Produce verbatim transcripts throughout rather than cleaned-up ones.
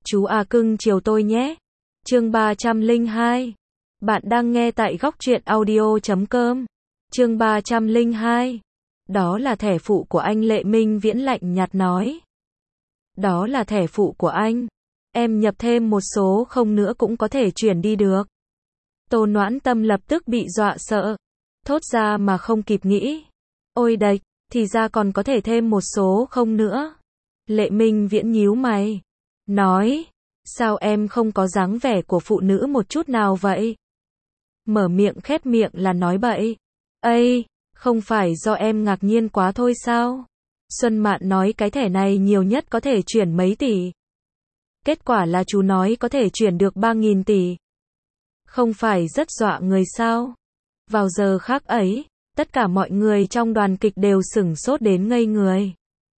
Chú à cưng chiều tôi nhé. Chương ba trăm lẻ hai. Bạn đang nghe tại góc truyện audio chấm com. Chương ba trăm lẻ hai. Đó là thẻ phụ của anh, Lệ Minh Viễn lạnh nhạt nói. Đó là thẻ phụ của anh. Em nhập thêm một số không nữa cũng có thể chuyển đi được. Tô Noãn Tâm lập tức bị dọa sợ. Thốt ra mà không kịp nghĩ. Ôi đệch, thì ra còn có thể thêm một số không nữa. Lệ Minh Viễn nhíu mày. Nói, sao em không có dáng vẻ của phụ nữ một chút nào vậy? Mở miệng khép miệng là nói bậy. Ây, không phải do em ngạc nhiên quá thôi sao? Xuân Mạn nói cái thẻ này nhiều nhất có thể chuyển mấy tỷ. Kết quả là chú nói có thể chuyển được ba nghìn tỷ. Không phải rất dọa người sao? Vào giờ khác ấy, tất cả mọi người trong đoàn kịch đều sửng sốt đến ngây người.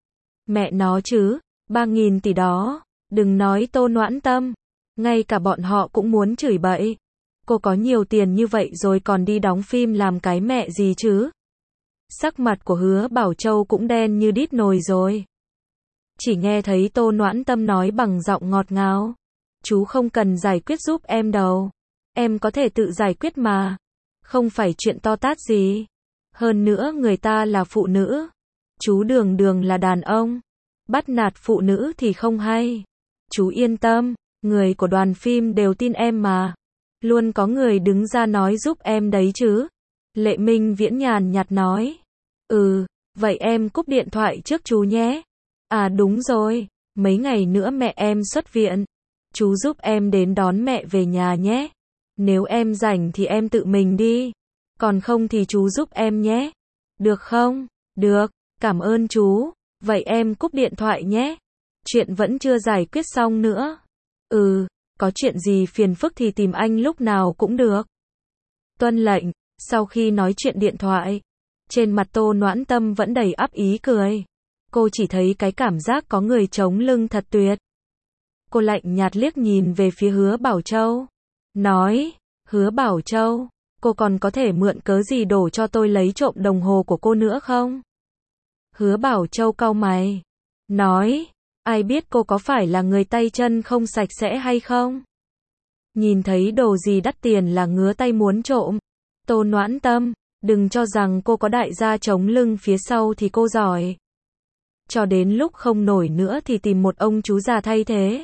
Mẹ nó chứ, ba nghìn tỷ đó, đừng nói Tô Noãn Tâm, ngay cả bọn họ cũng muốn chửi bậy. Cô có nhiều tiền như vậy rồi còn đi đóng phim làm cái mẹ gì chứ? Sắc mặt của Hứa Bảo Châu cũng đen như đít nồi rồi. Chỉ nghe thấy Tô Noãn Tâm nói bằng giọng ngọt ngào. Chú không cần giải quyết giúp em đâu. Em có thể tự giải quyết mà. Không phải chuyện to tát gì. Hơn nữa người ta là phụ nữ. Chú đường đường là đàn ông. Bắt nạt phụ nữ thì không hay. Chú yên tâm, người của đoàn phim đều tin em mà. Luôn có người đứng ra nói giúp em đấy chứ. Lệ Minh Viễn nhàn nhạt nói. Ừ, vậy em cúp điện thoại trước chú nhé. À đúng rồi, mấy ngày nữa mẹ em xuất viện. Chú giúp em đến đón mẹ về nhà nhé. Nếu em rảnh thì em tự mình đi. Còn không thì chú giúp em nhé. Được không? Được, cảm ơn chú. Vậy em cúp điện thoại nhé. Chuyện vẫn chưa giải quyết xong nữa. Ừ, có chuyện gì phiền phức thì tìm anh lúc nào cũng được. Tuân lệnh. Sau khi nói chuyện điện thoại, trên mặt Tô Noãn Tâm vẫn đầy ắp ý cười. Cô chỉ thấy cái cảm giác có người chống lưng thật tuyệt. Cô lạnh nhạt liếc nhìn về phía Hứa Bảo Châu. Nói, Hứa Bảo Châu, cô còn có thể mượn cớ gì đổ cho tôi lấy trộm đồng hồ của cô nữa không? Hứa Bảo Châu cau mày. Nói, ai biết cô có phải là người tay chân không sạch sẽ hay không? Nhìn thấy đồ gì đắt tiền là ngứa tay muốn trộm. Tô Noãn Tâm, đừng cho rằng cô có đại gia chống lưng phía sau thì cô giỏi. Cho đến lúc không nổi nữa thì tìm một ông chú già thay thế.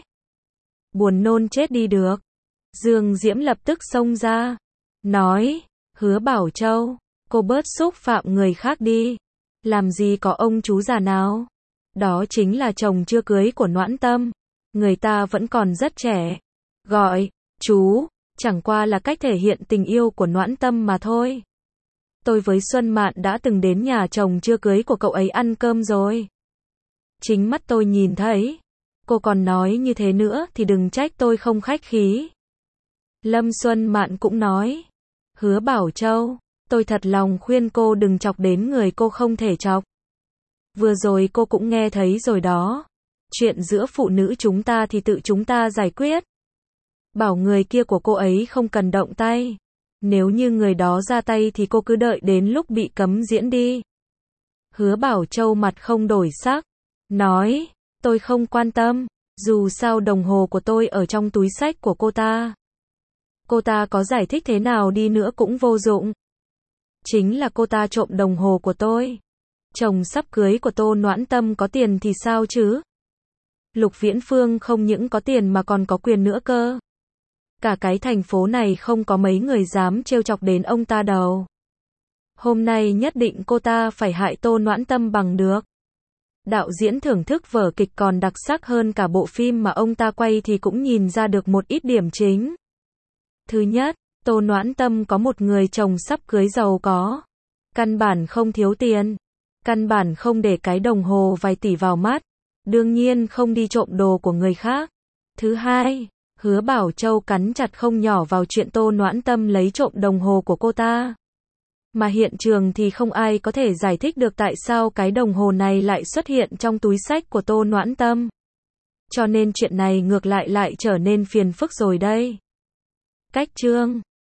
Buồn nôn chết đi được. Dương Diễm lập tức xông ra. Nói, Hứa Bảo Châu, cô bớt xúc phạm người khác đi. Làm gì có ông chú già nào. Đó chính là chồng chưa cưới của Noãn Tâm. Người ta vẫn còn rất trẻ. Gọi, chú, chẳng qua là cách thể hiện tình yêu của Noãn Tâm mà thôi. Tôi với Xuân Mạn đã từng đến nhà chồng chưa cưới của cậu ấy ăn cơm rồi. Chính mắt tôi nhìn thấy. Cô còn nói như thế nữa thì đừng trách tôi không khách khí. Lâm Xuân Mạn cũng nói. Hứa Bảo Châu, tôi thật lòng khuyên cô đừng chọc đến người cô không thể chọc. Vừa rồi cô cũng nghe thấy rồi đó. Chuyện giữa phụ nữ chúng ta thì tự chúng ta giải quyết. Bảo người kia của cô ấy không cần động tay. Nếu như người đó ra tay thì cô cứ đợi đến lúc bị cấm diễn đi. Hứa Bảo Châu mặt không đổi sắc. Nói, tôi không quan tâm. Dù sao đồng hồ của tôi ở trong túi xách của cô ta. Cô ta có giải thích thế nào đi nữa cũng vô dụng. Chính là cô ta trộm đồng hồ của tôi. Chồng sắp cưới của Tô Noãn Tâm có tiền thì sao chứ? Lục Viễn Phương không những có tiền mà còn có quyền nữa cơ. Cả cái thành phố này không có mấy người dám trêu chọc đến ông ta đâu. Hôm nay nhất định cô ta phải hại Tô Noãn Tâm bằng được. Đạo diễn thưởng thức vở kịch còn đặc sắc hơn cả bộ phim mà ông ta quay thì cũng nhìn ra được một ít điểm chính. Thứ nhất, Tô Noãn Tâm có một người chồng sắp cưới giàu có. Căn bản không thiếu tiền. Căn bản không để cái đồng hồ vài tỷ vào mắt. Đương nhiên không đi trộm đồ của người khác. Thứ hai, Hứa Bảo Châu cắn chặt không nhỏ vào chuyện Tô Noãn Tâm lấy trộm đồng hồ của cô ta. Mà hiện trường thì không ai có thể giải thích được tại sao cái đồng hồ này lại xuất hiện trong túi xách của Tô Noãn Tâm. Cho nên chuyện này ngược lại lại trở nên phiền phức rồi đây. Cách chương